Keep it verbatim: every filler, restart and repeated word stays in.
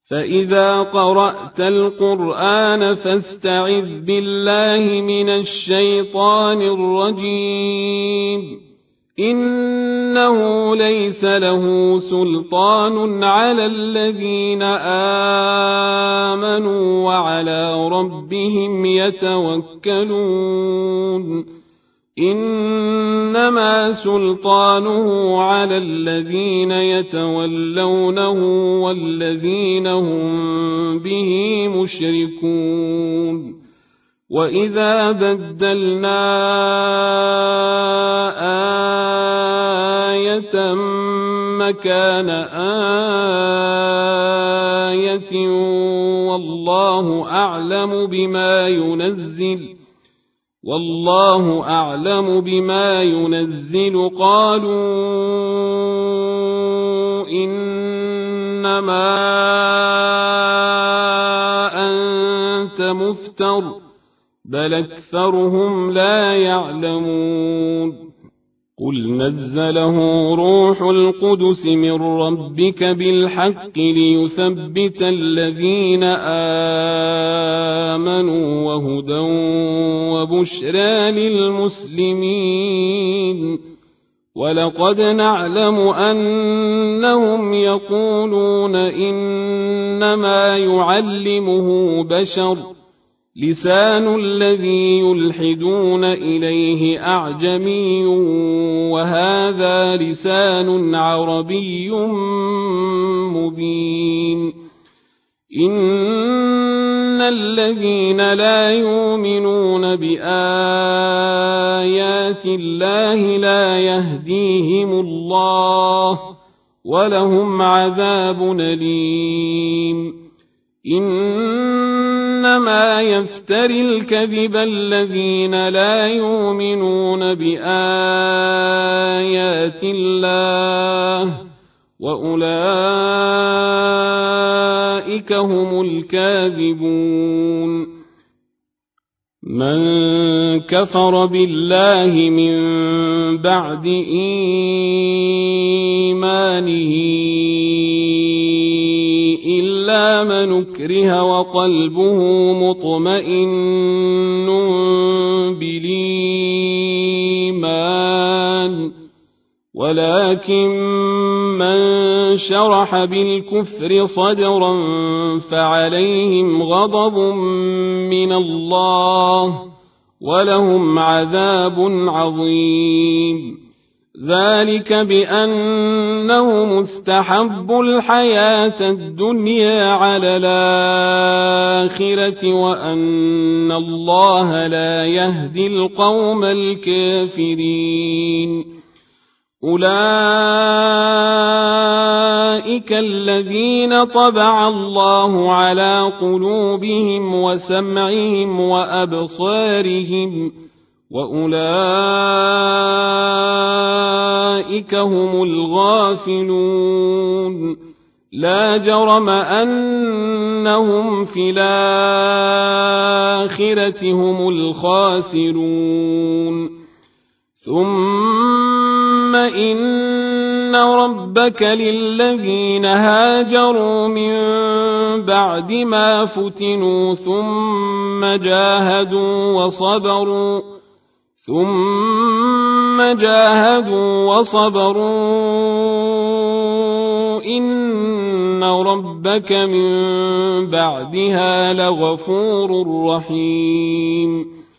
فإذا قرأت القرآن فاستعذ بالله من الشيطان الرجيم إنه ليس له سلطان على الذين آمنوا وعلى ربهم يتوكلون إنما سلطانه على الذين يتولونه والذين هم به مشركون وإذا بدلنا آية مكان آية والله أعلم بما ينزل والله أعلم بما ينزل قالوا إنما أنت مفتر بل أكثرهم لا يعلمون قل نزله روح القدس من ربك بالحق ليثبت الذين آمنوا وهدى وبشرى للمسلمين ولقد نعلم أنهم يقولون إنما يعلمه بشر لسان الذي يلحدون إليه أعجمي وهذا لسان عربي مبين إن الذين لا يؤمنون بآيات الله لا يهديهم الله ولهم عذاب أليم إنما يفتري الكذب الذين لا يؤمنون بآيات الله وأولئك هم الكاذبون من كفر بالله من بعد إيمانه إلا من أكره وقلبه مطمئن بالإيمان ولكن من شرح بالكفر صدرا فعليهم غضب من الله ولهم عذاب عظيم ذلك بأنهم استحبوا الحياة الدنيا على الآخرة وأن الله لا يهدي القوم الكافرين أولئك الذين طبع الله على قلوبهم وسمعهم وأبصارهم وأولئك هم الغافلون لا جرم أنهم في الآخرة هم الخاسرون ثم إن ربك للذين هاجروا من بعد ما فتنوا ثم جاهدوا وصبروا ثم جاهدوا وصبروا إن ربك من بعدها لغفور رحيم